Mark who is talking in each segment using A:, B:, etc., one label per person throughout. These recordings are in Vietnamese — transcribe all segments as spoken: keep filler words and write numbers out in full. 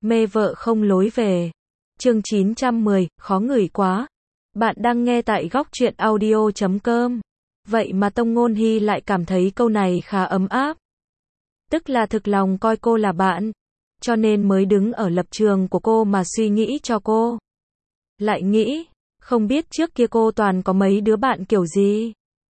A: Mê vợ không lối về. Chương chín trăm mười, khó ngửi quá. Bạn đang nghe tại góc truyện audio chấm com. Vậy mà Tông Ngôn Hy lại cảm thấy câu này khá ấm áp. Tức là thực lòng coi cô là bạn, cho nên mới đứng ở lập trường của cô mà suy nghĩ cho cô. Lại nghĩ, không biết trước kia cô toàn có mấy đứa bạn kiểu gì.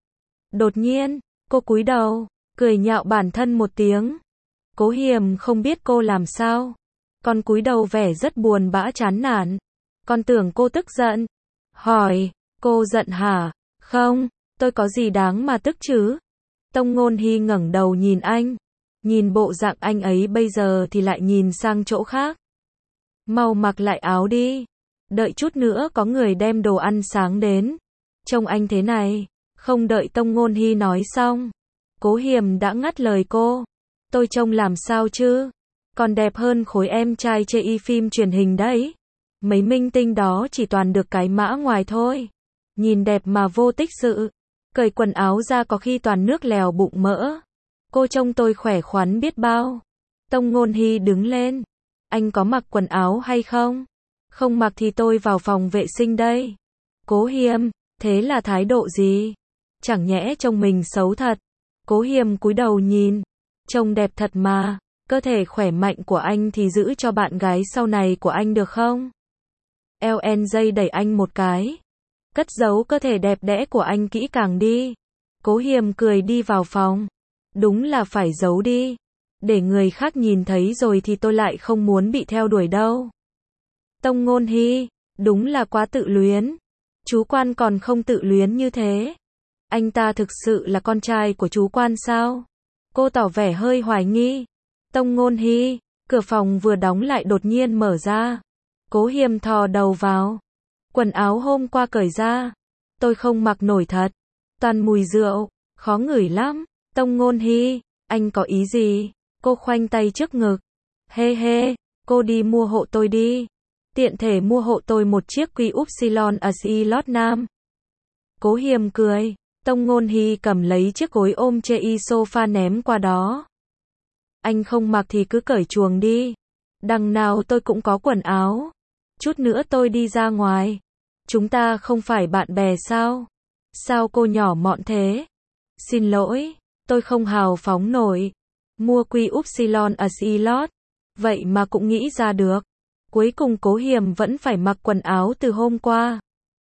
A: Đột nhiên, cô cúi đầu, cười nhạo bản thân một tiếng. Cố Hiềm không biết cô làm sao. Con cúi đầu vẻ rất buồn bã chán nản. Con tưởng cô tức giận. Hỏi, cô giận hả? Không, tôi có gì đáng mà tức chứ? Tông Ngôn Hy ngẩng đầu nhìn anh. Nhìn bộ dạng anh ấy bây giờ thì lại nhìn sang chỗ khác. Mau mặc lại áo đi. Đợi chút nữa có người đem đồ ăn sáng đến. Trông anh thế này. Không đợi Tông Ngôn Hy nói xong, Cố Hiềm đã ngắt lời cô. Tôi trông làm sao chứ? Còn đẹp hơn khối em trai chê y phim truyền hình đấy. Mấy minh tinh đó chỉ toàn được cái mã ngoài thôi. Nhìn đẹp mà vô tích sự. Cởi quần áo ra có khi toàn nước lèo bụng mỡ. Cô trông tôi khỏe khoắn biết bao. Tông Ngôn Hy đứng lên. Anh có mặc quần áo hay không? Không mặc thì tôi vào phòng vệ sinh đây. Cố Hiềm, thế là thái độ gì? Chẳng nhẽ trông mình xấu thật. Cố Hiềm cúi đầu nhìn. Trông đẹp thật mà. Cơ thể khỏe mạnh của anh thì giữ cho bạn gái sau này của anh được không? eo en gi đẩy anh một cái. Cất giấu cơ thể đẹp đẽ của anh kỹ càng đi. Cố Hiềm cười đi vào phòng. Đúng là phải giấu đi. Để người khác nhìn thấy rồi thì tôi lại không muốn bị theo đuổi đâu. Tông Ngôn Hy, đúng là quá tự luyến. Chú Quan còn không tự luyến như thế. Anh ta thực sự là con trai của chú Quan sao? Cô tỏ vẻ hơi hoài nghi. Tông Ngôn Hy, cửa phòng vừa đóng lại đột nhiên mở ra. Cố Hiềm thò đầu vào. Quần áo hôm qua cởi ra. Tôi không mặc nổi thật. Toàn mùi rượu, khó ngửi lắm. Tông Ngôn Hy, anh có ý gì? Cô khoanh tay trước ngực. Hê hê, cô đi mua hộ tôi đi. Tiện thể mua hộ tôi một chiếc quy upsilon a xê lót nam. Cố Hiềm cười. Tông Ngôn Hy cầm lấy chiếc gối ôm chê y sofa ném qua đó. Anh không mặc thì cứ cởi chuồng đi. Đằng nào tôi cũng có quần áo. Chút nữa tôi đi ra ngoài. Chúng ta không phải bạn bè sao? Sao cô nhỏ mọn thế? Xin lỗi, tôi không hào phóng nổi. Mua quy upsilon a xê lót. Vậy mà cũng nghĩ ra được. Cuối cùng Cố Hiềm vẫn phải mặc quần áo từ hôm qua.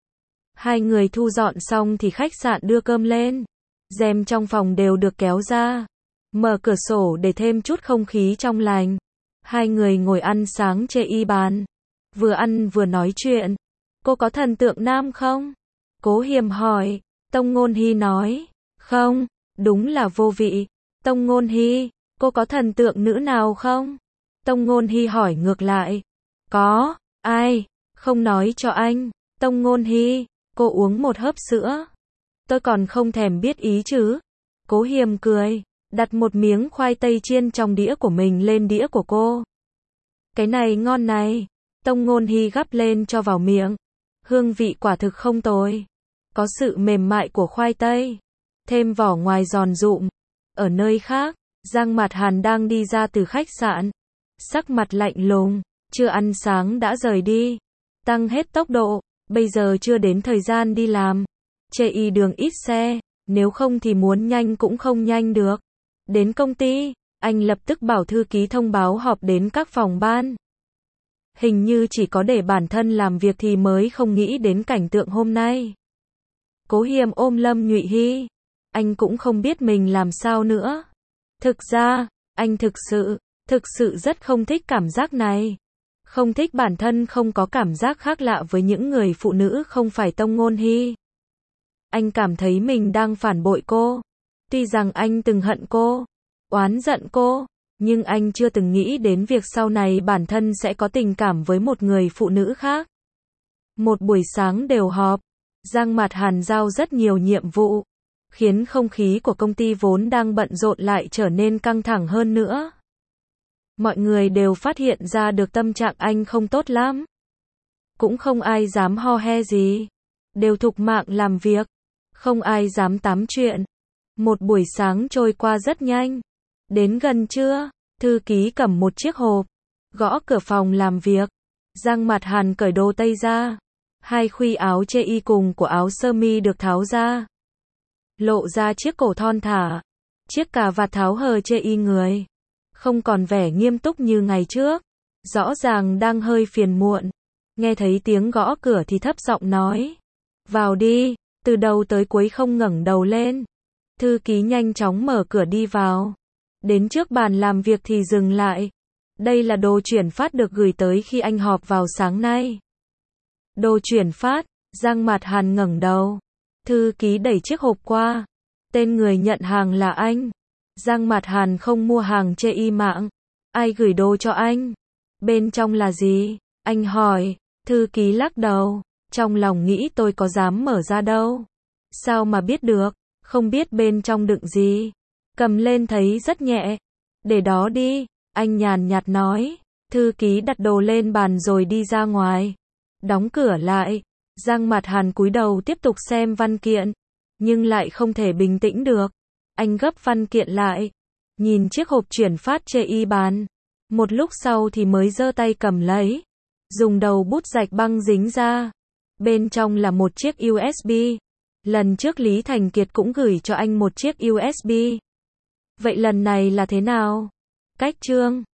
A: Hai người thu dọn xong thì khách sạn đưa cơm lên. Rèm trong phòng đều được kéo ra. Mở cửa sổ để thêm chút không khí trong lành. Hai người ngồi ăn sáng chê y bàn. Vừa ăn vừa nói chuyện. Cô có thần tượng nam không? Cố Hiềm hỏi. Tông Ngôn Hy nói. Không, đúng là vô vị. Tông Ngôn Hy, cô có thần tượng nữ nào không? Tông Ngôn Hy hỏi ngược lại. Có, ai? Không nói cho anh. Tông Ngôn Hy, cô uống một hớp sữa. Tôi còn không thèm biết ý chứ. Cố Hiềm cười. Đặt một miếng khoai tây chiên trong đĩa của mình lên đĩa của cô. Cái này ngon này. Tông Ngôn Hy gắp lên cho vào miệng. Hương vị quả thực không tồi. Có sự mềm mại của khoai tây. Thêm vỏ ngoài giòn rụm. Ở nơi khác, Giang Mạt Hàn đang đi ra từ khách sạn. Sắc mặt lạnh lùng. Chưa ăn sáng đã rời đi. Tăng hết tốc độ. Bây giờ chưa đến thời gian đi làm. Chê y đường ít xe. Nếu không thì muốn nhanh cũng không nhanh được. Đến công ty, anh lập tức bảo thư ký thông báo họp đến các phòng ban. Hình như chỉ có để bản thân làm việc thì mới không nghĩ đến cảnh tượng hôm nay. Cố Hiềm ôm Lâm Nhụy Hy. Anh cũng không biết mình làm sao nữa. Thực ra, anh thực sự, thực sự rất không thích cảm giác này. Không thích bản thân không có cảm giác khác lạ với những người phụ nữ không phải Tông Ngôn Hy. Anh cảm thấy mình đang phản bội cô. Tuy rằng anh từng hận cô, oán giận cô, nhưng anh chưa từng nghĩ đến việc sau này bản thân sẽ có tình cảm với một người phụ nữ khác. Một buổi sáng đều họp, Giang Mạt Hàn giao rất nhiều nhiệm vụ, khiến không khí của công ty vốn đang bận rộn lại trở nên căng thẳng hơn nữa. Mọi người đều phát hiện ra được tâm trạng anh không tốt lắm. Cũng không ai dám ho he gì. Đều thục mạng làm việc. Không ai dám tám chuyện. Một buổi sáng trôi qua rất nhanh. Đến gần trưa, thư ký cầm một chiếc hộp. Gõ cửa phòng làm việc. Giang Mạt Hàn cởi đồ tây ra. Hai khuy áo chê y cùng của áo sơ mi được tháo ra. Lộ ra chiếc cổ thon thả. Chiếc cà vạt tháo hờ chê y người. Không còn vẻ nghiêm túc như ngày trước. Rõ ràng đang hơi phiền muộn. Nghe thấy tiếng gõ cửa thì thấp giọng nói. Vào đi, từ đầu tới cuối không ngẩng đầu lên. Thư ký nhanh chóng mở cửa đi vào. Đến trước bàn làm việc thì dừng lại. Đây là đồ chuyển phát được gửi tới khi anh họp vào sáng nay. Đồ chuyển phát, Giang Mạt Hàn ngẩng đầu. Thư ký đẩy chiếc hộp qua. Tên người nhận hàng là anh. Giang Mạt Hàn không mua hàng chê y mạng. Ai gửi đồ cho anh? Bên trong là gì? Anh hỏi. Thư ký lắc đầu. Trong lòng nghĩ tôi có dám mở ra đâu. Sao mà biết được? Không biết bên trong đựng gì. Cầm lên thấy rất nhẹ. Để đó đi. Anh nhàn nhạt nói. Thư ký đặt đồ lên bàn rồi đi ra ngoài. Đóng cửa lại. Giang Mạt Hàn cúi đầu tiếp tục xem văn kiện. Nhưng lại không thể bình tĩnh được. Anh gấp văn kiện lại. Nhìn chiếc hộp chuyển phát chê y bàn. Một lúc sau thì mới giơ tay cầm lấy. Dùng đầu bút rạch băng dính ra. Bên trong là một chiếc u ét bê. Lần trước Lý Thành Kiệt cũng gửi cho anh một chiếc u ét bê. Vậy lần này là thế nào? Cách chương